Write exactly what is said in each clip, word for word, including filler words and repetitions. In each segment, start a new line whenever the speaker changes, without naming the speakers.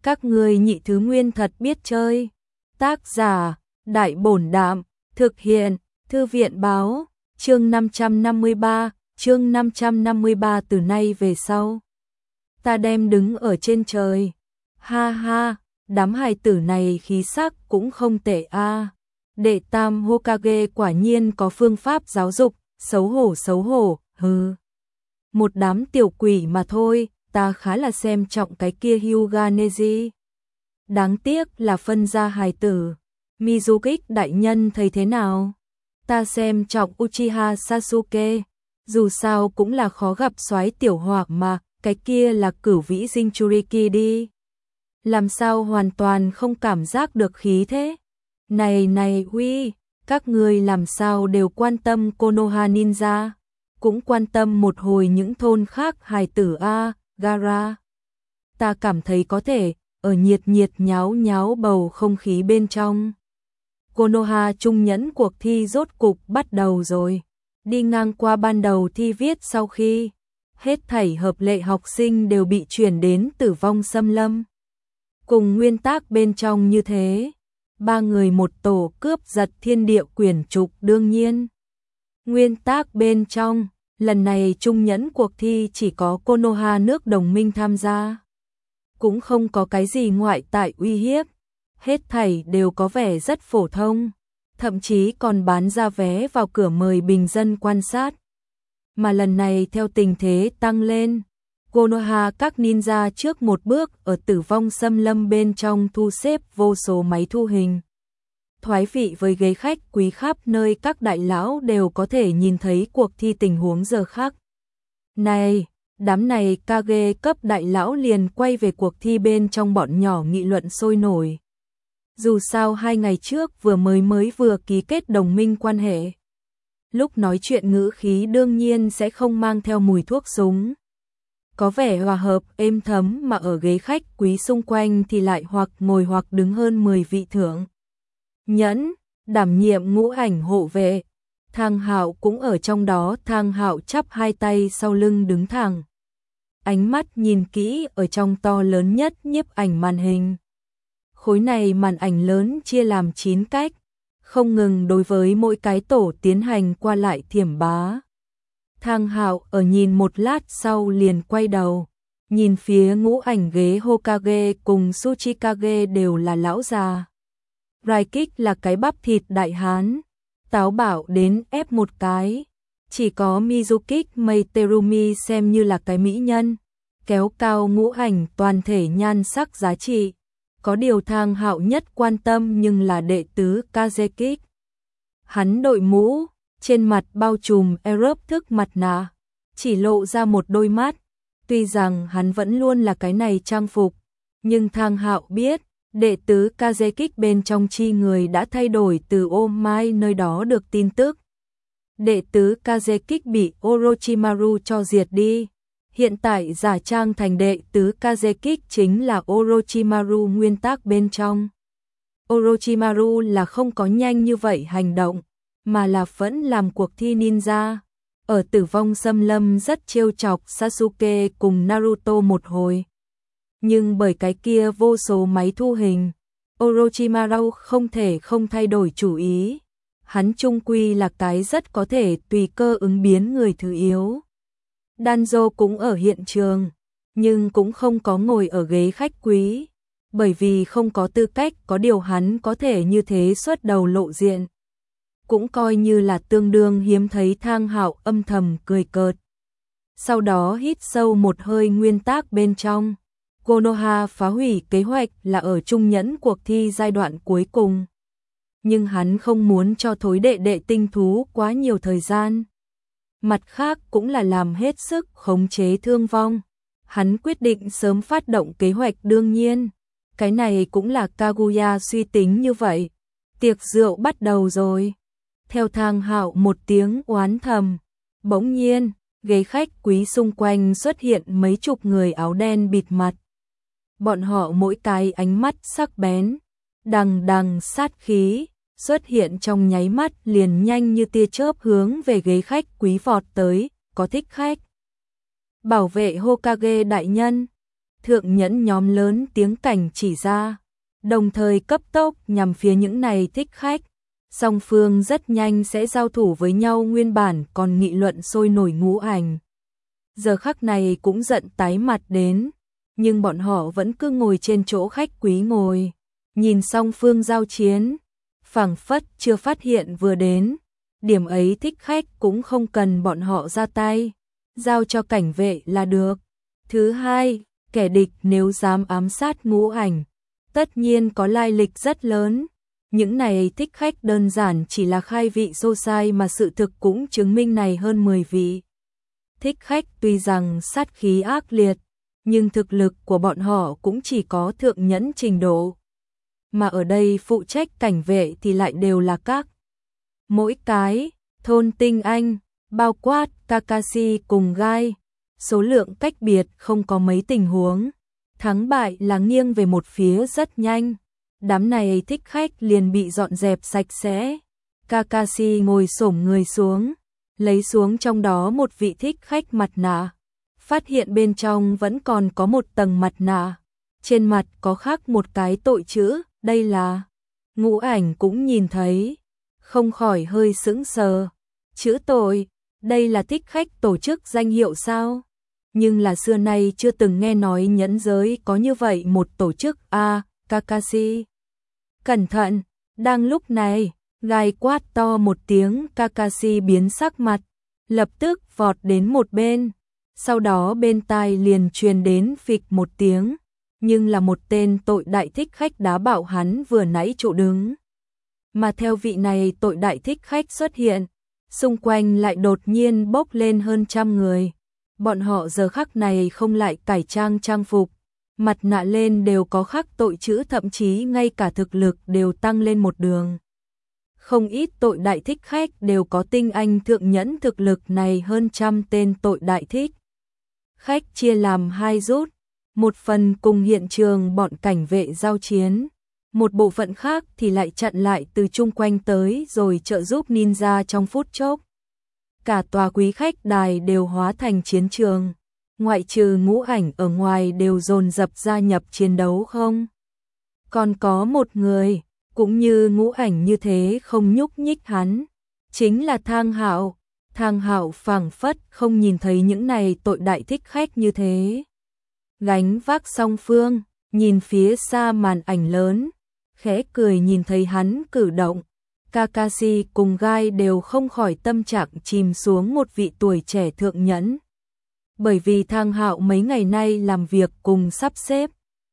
Các ngươi nhị thứ nguyên thật biết chơi. Tác giả, Đại Bổn Đạm, thực hiện, Thư viện Báo, chương năm trăm năm mươi ba, chương năm trăm năm mươi ba từ nay về sau. Ta đem đứng ở trên trời. Ha ha, đám hài tử này khí sắc cũng không tệ a. Đệ tam Hokage quả nhiên có phương pháp giáo dục, xấu hổ xấu hổ, hừ. Một đám tiểu quỷ mà thôi, ta khá là xem trọng cái kia Hyuga Neji. Đáng tiếc là phân ra hài tử. Mizukik đại nhân thấy thế nào? Ta xem trọng Uchiha Sasuke, dù sao cũng là khó gặp soái tiểu hoặc mà, cái kia là Cửu Vĩ Jinchuriki đi. Làm sao hoàn toàn không cảm giác được khí thế? Này này uy, các ngươi làm sao đều quan tâm Konoha Ninja, cũng quan tâm một hồi những thôn khác hài tử a, Gara. Ta cảm thấy có thể, ở nhiệt nhiệt nháo nháo bầu không khí bên trong. Konoha trung nhẫn cuộc thi rốt cục bắt đầu rồi. Đi ngang qua ban đầu thi viết sau khi hết thảy hợp lệ học sinh đều bị chuyển đến tử vong xâm lâm. Cùng nguyên tắc bên trong như thế, ba người một tổ cướp giật thiên địa quyển trục đương nhiên. Nguyên tắc bên trong, lần này trung nhẫn cuộc thi chỉ có Konoha nước đồng minh tham gia. Cũng không có cái gì ngoại tại uy hiếp, hết thảy đều có vẻ rất phổ thông, thậm chí còn bán ra vé vào cửa mời bình dân quan sát. Mà lần này theo tình thế tăng lên, Konoha các ninja trước một bước ở tử vong xâm lâm bên trong thu xếp vô số máy thu hình. Thoái vị với ghế khách quý khắp nơi các đại lão đều có thể nhìn thấy cuộc thi tình huống giờ khắc. Này, đám này Kage cấp đại lão liền quay về cuộc thi bên trong bọn nhỏ nghị luận sôi nổi. Dù sao hai ngày trước vừa mới mới vừa ký kết đồng minh quan hệ. Lúc nói chuyện ngữ khí đương nhiên sẽ không mang theo mùi thuốc súng. Có vẻ hòa hợp, êm thấm mà ở ghế khách quý xung quanh thì lại hoặc ngồi hoặc đứng hơn mười vị thượng. Nhẫn, đảm nhiệm ngũ ảnh hộ vệ. Thang Hạo cũng ở trong đó, Thang Hạo chắp hai tay sau lưng đứng thẳng. Ánh mắt nhìn kỹ ở trong to lớn nhất nhiếp ảnh màn hình. Khối này màn ảnh lớn chia làm chín cách, không ngừng đối với mỗi cái tổ tiến hành qua lại thiểm bá. Thang Hạo ở nhìn một lát sau liền quay đầu, nhìn phía ngũ ảnh ghế Hokage cùng Tsuchikage đều là lão già. Raikik là cái bắp thịt đại hán, táo bạo đến ép một cái. Chỉ có Mizukik Meiterumi xem như là cái mỹ nhân, kéo cao ngũ ảnh toàn thể nhan sắc giá trị. Có điều Thang Hạo nhất quan tâm nhưng là đệ tứ Kazekik. Hắn đội mũ, trên mặt bao trùm Europe thức mặt nạ, chỉ lộ ra một đôi mắt. Tuy rằng hắn vẫn luôn là cái này trang phục, nhưng Thang Hạo biết, đệ tứ Kazekik bên trong chi người đã thay đổi từ Ôm Mai nơi đó được tin tức. Đệ tứ Kazekik bị Orochimaru cho diệt đi. Hiện tại giả trang thành đệ tứ Kazekik chính là Orochimaru nguyên tắc bên trong. Orochimaru là không có nhanh như vậy hành động, mà là vẫn làm cuộc thi ninja. Ở tử vong xâm lâm rất trêu chọc Sasuke cùng Naruto một hồi. Nhưng bởi cái kia vô số máy thu hình, Orochimaru không thể không thay đổi chủ ý. Hắn chung quy là cái rất có thể tùy cơ ứng biến người thứ yếu. Danzo cũng ở hiện trường, nhưng cũng không có ngồi ở ghế khách quý, bởi vì không có tư cách, có điều hắn có thể như thế xuất đầu lộ diện. Cũng coi như là tương đương hiếm thấy. Thang Hạo âm thầm cười cợt. Sau đó hít sâu một hơi nguyên tắc bên trong. Konoha phá hủy kế hoạch là ở trung nhẫn cuộc thi giai đoạn cuối cùng. Nhưng hắn không muốn cho thối đệ đệ tinh thú quá nhiều thời gian. Mặt khác cũng là làm hết sức khống chế thương vong. Hắn quyết định sớm phát động kế hoạch đương nhiên. Cái này cũng là Kaguya suy tính như vậy. Tiệc rượu bắt đầu rồi. Theo Thang Hạo một tiếng oán thầm. Bỗng nhiên, ghế khách quý xung quanh xuất hiện mấy chục người áo đen bịt mặt. Bọn họ mỗi cái ánh mắt sắc bén, đằng đằng sát khí, xuất hiện trong nháy mắt liền nhanh như tia chớp hướng về ghế khách quý vọt tới, có thích khách. Bảo vệ Hokage đại nhân, Thượng nhẫn nhóm lớn tiếng cảnh chỉ ra, đồng thời cấp tốc nhằm phía những này thích khách. Song phương rất nhanh sẽ giao thủ với nhau, nguyên bản còn nghị luận sôi nổi Ngũ Ảnh. Giờ khắc này cũng giận tái mặt đến, nhưng bọn họ vẫn cứ ngồi trên chỗ khách quý ngồi, nhìn song phương giao chiến, phảng phất chưa phát hiện vừa đến. Điểm ấy thích khách cũng không cần bọn họ ra tay, giao cho cảnh vệ là được. Thứ hai, kẻ địch nếu dám ám sát Ngũ Ảnh, tất nhiên có lai lịch rất lớn. Những này thích khách đơn giản chỉ là khai vị xô sai mà sự thực cũng chứng minh này hơn mười vị. Thích khách tuy rằng sát khí ác liệt, nhưng thực lực của bọn họ cũng chỉ có thượng nhẫn trình độ. Mà ở đây phụ trách cảnh vệ thì lại đều là các mỗi cái thôn tinh anh, bao quát Kakashi cùng Gai. Số lượng cách biệt không có mấy tình huống, thắng bại là nghiêng về một phía rất nhanh. Đám này thích khách liền bị dọn dẹp sạch sẽ. Kakashi ngồi xổm người xuống, lấy xuống trong đó một vị thích khách mặt nạ, phát hiện bên trong vẫn còn có một tầng mặt nạ, trên mặt có khắc một cái tội chữ, đây là. Ngũ Ảnh cũng nhìn thấy, không khỏi hơi sững sờ. Chữ tội, đây là thích khách tổ chức danh hiệu sao? Nhưng là xưa nay chưa từng nghe nói nhẫn giới có như vậy một tổ chức. A, à, Kakashi. Cẩn thận, đang lúc này, Gai quát to một tiếng, Kakashi biến sắc mặt, lập tức vọt đến một bên. Sau đó bên tai liền truyền đến phịch một tiếng, nhưng là một tên tội đại thích khách đá bạo hắn vừa nãy chỗ đứng. Mà theo vị này tội đại thích khách xuất hiện, xung quanh lại đột nhiên bốc lên hơn trăm người. Bọn họ giờ khắc này không lại cải trang trang phục, mặt nạ lên đều có khắc tội chữ, thậm chí ngay cả thực lực đều tăng lên một đường. Không ít tội đại thích khách đều có tinh anh thượng nhẫn thực lực này, hơn trăm tên tội đại thích khách chia làm hai rút, một phần cùng hiện trường bọn cảnh vệ giao chiến, một bộ phận khác thì lại chặn lại từ chung quanh tới rồi trợ giúp ninja trong phút chốc. Cả tòa quý khách đài đều hóa thành chiến trường, ngoại trừ Ngũ Ảnh ở ngoài đều dồn dập gia nhập chiến đấu không. Còn có một người, cũng như Ngũ Ảnh như thế không nhúc nhích hắn, chính là Thang Hạo. Thang Hạo phảng phất không nhìn thấy những này tội đại thích khách như thế. Gánh vác song phương, nhìn phía xa màn ảnh lớn, khẽ cười nhìn thấy hắn cử động. Kakashi cùng Gai đều không khỏi tâm trạng chìm xuống một vị tuổi trẻ thượng nhẫn. Bởi vì Thang Hạo mấy ngày nay làm việc cùng sắp xếp,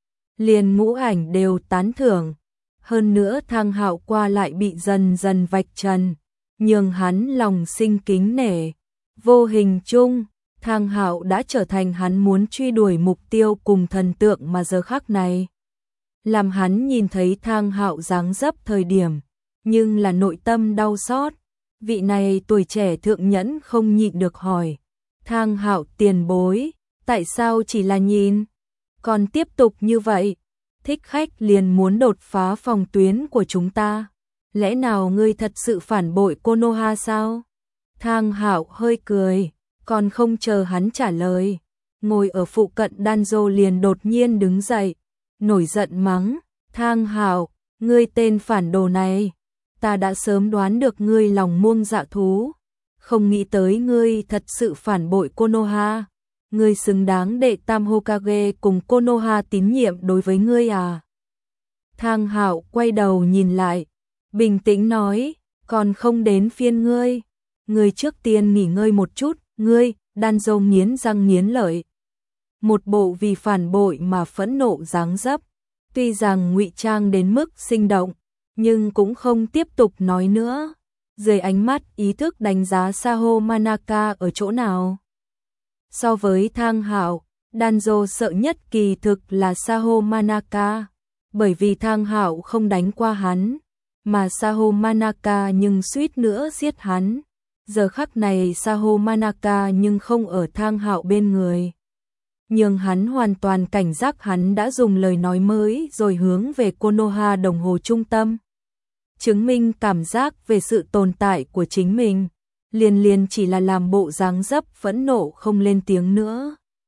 liền Ngũ Ảnh đều tán thưởng. Hơn nữa Thang Hạo qua lại bị dần dần vạch trần, nhường hắn lòng sinh kính nể. Vô hình chung, Thang Hạo đã trở thành hắn muốn truy đuổi mục tiêu cùng thần tượng mà giờ khắc này. Làm hắn nhìn thấy Thang Hạo dáng dấp thời điểm, nhưng là nội tâm đau xót. Vị này tuổi trẻ thượng nhẫn không nhịn được hỏi, Thang Hạo tiền bối, tại sao chỉ là nhìn? Còn tiếp tục như vậy, thích khách liền muốn đột phá phòng tuyến của chúng ta. Lẽ nào ngươi thật sự phản bội Konoha sao? Thang Hạo hơi cười, còn không chờ hắn trả lời, ngồi ở phụ cận Danzo liền đột nhiên đứng dậy, nổi giận mắng, Thang Hạo, ngươi tên phản đồ này, ta đã sớm đoán được ngươi lòng muông dạ thú, không nghĩ tới ngươi thật sự phản bội Konoha, ngươi xứng đáng đệ tam Hokage cùng Konoha tín nhiệm đối với ngươi à? Thang Hạo quay đầu nhìn lại, bình tĩnh nói, còn không đến phiên ngươi, ngươi trước tiên nghỉ ngơi một chút. Ngươi, Danzo nghiến răng nghiến lợi, một bộ vì phản bội mà phẫn nộ dáng dấp, tuy rằng ngụy trang đến mức sinh động, nhưng cũng không tiếp tục nói nữa. Dưới ánh mắt ý thức đánh giá Saho Manaka ở chỗ nào. So với Thang Hạo, Danzo sợ nhất kỳ thực là Saho Manaka, bởi vì Thang Hạo không đánh qua hắn, mà Saho Manaka nhưng suýt nữa giết hắn. Giờ khắc này Saho Manaka nhưng không ở Thang Hạo bên người, nhưng hắn hoàn toàn cảnh giác. Hắn đã dùng lời nói mới rồi hướng về Konoha đồng hồ trung tâm, chứng minh cảm giác về sự tồn tại của chính mình, liền liền chỉ là làm bộ dáng dấp phẫn nộ không lên tiếng nữa.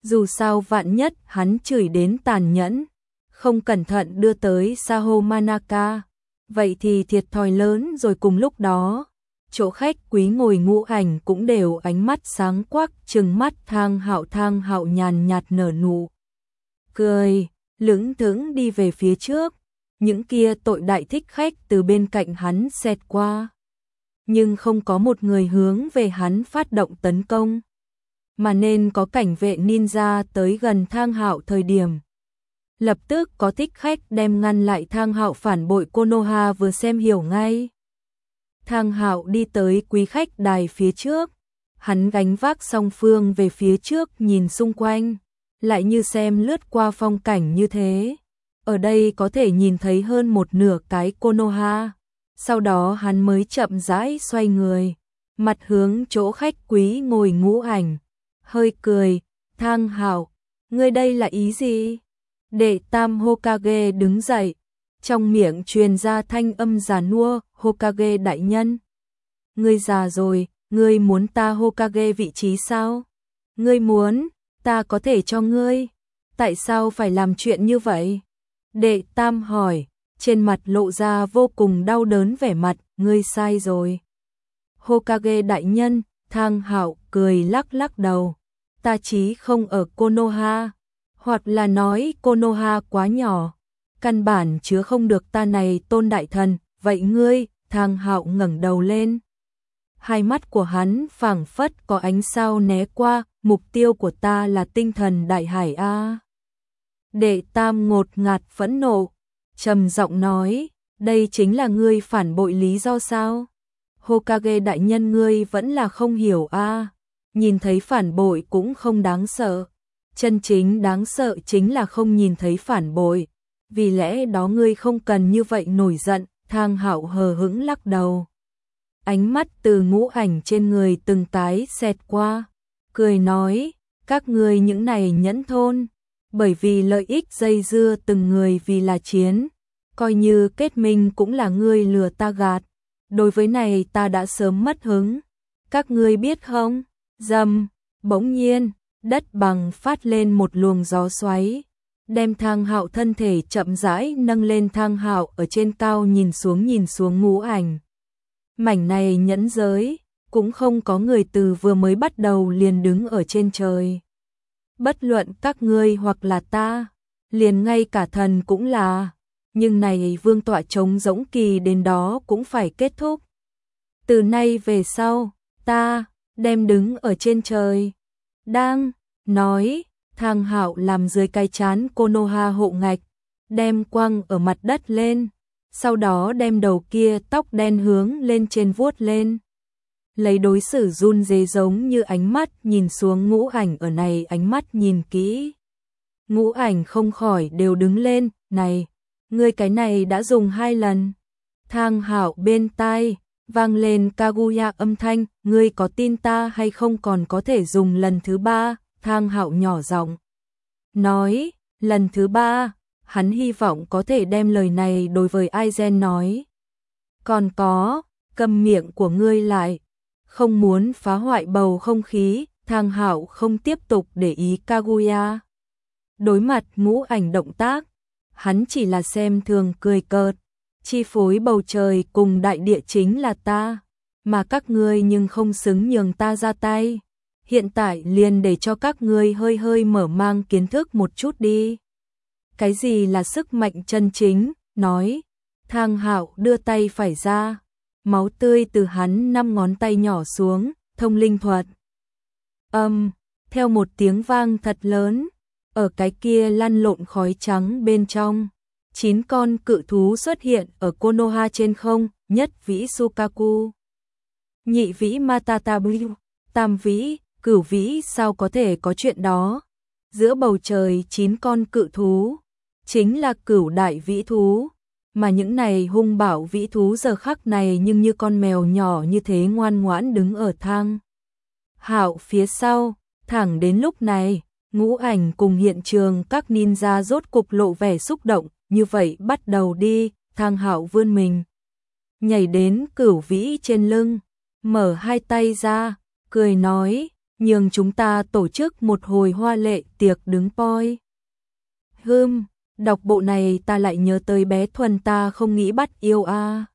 Dù sao vạn nhất hắn chửi đến tàn nhẫn, không cẩn thận đưa tới Saho Manaka, vậy thì thiệt thòi lớn rồi. Cùng lúc đó, chỗ khách quý ngồi Ngũ Ảnh cũng đều ánh mắt sáng quắc trừng mắt Thang Hạo. Thang Hạo nhàn nhạt nở nụ cười, lững thững đi về phía trước. Những kia tội đại thích khách từ bên cạnh hắn xẹt qua, nhưng không có một người hướng về hắn phát động tấn công, mà nên có cảnh vệ ninja tới gần Thang Hạo thời điểm. Lập tức có thích khách đem ngăn lại Thang Hạo phản bội. Konoha vừa xem hiểu ngay. Thang Hạo đi tới quý khách đài phía trước, hắn gánh vác song phương về phía trước nhìn xung quanh, lại như xem lướt qua phong cảnh như thế. Ở đây có thể nhìn thấy hơn một nửa cái Konoha. Sau đó hắn mới chậm rãi xoay người, mặt hướng chỗ khách quý ngồi Ngũ Ảnh, hơi cười, Thang Hạo, ngươi đây là ý gì? Đệ tam Hokage đứng dậy, trong miệng truyền ra thanh âm già nua, Hokage đại nhân. Ngươi già rồi, ngươi muốn ta Hokage vị trí sao? Ngươi muốn, ta có thể cho ngươi. Tại sao phải làm chuyện như vậy? Đệ tam hỏi, trên mặt lộ ra vô cùng đau đớn vẻ mặt, ngươi sai rồi. Hokage đại nhân, Thang Hạo cười lắc lắc đầu, ta chí không ở Konoha, hoặc là nói Konoha quá nhỏ, căn bản chứa không được ta này tôn đại thần. Vậy ngươi? Thang Hạo ngẩng đầu lên, hai mắt của hắn phảng phất có ánh sao né qua, mục tiêu của ta là tinh thần đại hải a. Đệ tam ngột ngạt phẫn nộ, trầm giọng nói, đây chính là ngươi phản bội lý do sao? Hokage đại nhân, ngươi vẫn là không hiểu a. Nhìn thấy phản bội cũng không đáng sợ, chân chính đáng sợ chính là không nhìn thấy phản bội. Vì lẽ đó ngươi không cần như vậy nổi giận. Thang Hạo hờ hững lắc đầu, ánh mắt từ Ngũ Ảnh trên người từng cái xẹt qua, cười nói, các ngươi những này nhẫn thôn, bởi vì lợi ích dây dưa từng người vì là chiến, coi như kết minh cũng là ngươi lừa ta gạt. Đối với này ta đã sớm mất hứng, các ngươi biết không? Dầm, bỗng nhiên, đất bằng phát lên một luồng gió xoáy, đem Thang Hạo thân thể chậm rãi nâng lên. Thang Hạo ở trên cao nhìn xuống nhìn xuống Ngũ Ảnh. Mảnh này nhẫn giới, cũng không có người từ vừa mới bắt đầu liền đứng ở trên trời. Bất luận các ngươi hoặc là ta, liền ngay cả thần cũng là, nhưng này vương tọa trống rỗng kỳ đến đó cũng phải kết thúc. Từ nay về sau, ta đem đứng ở trên trời. Đang nói, Thang Hạo làm dưới cái chán Konoha hộ ngạch, đem quăng ở mặt đất lên, sau đó đem đầu kia tóc đen hướng lên trên vuốt lên. Lấy đối xử run rế giống như ánh mắt nhìn xuống Ngũ Ảnh ở này ánh mắt nhìn kỹ. Ngũ Ảnh không khỏi đều đứng lên, này, ngươi cái này đã dùng hai lần. Thang Hạo bên tai vang lên Kaguya âm thanh, ngươi có tin ta hay không còn có thể dùng lần thứ ba? Thang Hạo nhỏ giọng nói, lần thứ ba, hắn hy vọng có thể đem lời này đối với Aizen nói. Còn có, câm miệng của ngươi lại, không muốn phá hoại bầu không khí. Thang Hạo không tiếp tục để ý Kaguya. Đối mặt Ngũ Ảnh động tác, hắn chỉ là xem thường cười cợt, chi phối bầu trời cùng đại địa chính là ta, mà các ngươi nhưng không xứng nhường ta ra tay. Hiện tại liền để cho các ngươi hơi hơi mở mang kiến thức một chút đi. Cái gì là sức mạnh chân chính? Nói. Thang Hạo đưa tay phải ra, máu tươi từ hắn năm ngón tay nhỏ xuống, thông linh thuật. Âm, theo một tiếng vang thật lớn, ở cái kia lăn lộn khói trắng bên trong, chín con cự thú xuất hiện ở Konoha trên không, nhất vĩ Sukaku, nhị vĩ Matatabu, tam vĩ, cửu vĩ, sao có thể có chuyện đó? Giữa bầu trời chín con cự thú, chính là cửu đại vĩ thú, mà những này hung bạo vĩ thú giờ khắc này nhưng như con mèo nhỏ như thế ngoan ngoãn đứng ở Thang Hạo phía sau. Thẳng đến lúc này, Ngũ Ảnh cùng hiện trường các ninja rốt cục lộ vẻ xúc động, như vậy bắt đầu đi. Thang Hạo vươn mình, nhảy đến cửu vĩ trên lưng, mở hai tay ra, cười nói, nhường chúng ta tổ chức một hồi hoa lệ tiệc đứng poi. Hưm, đọc bộ này ta lại nhớ tới bé Thuần ta không nghĩ bắt yêu a. À.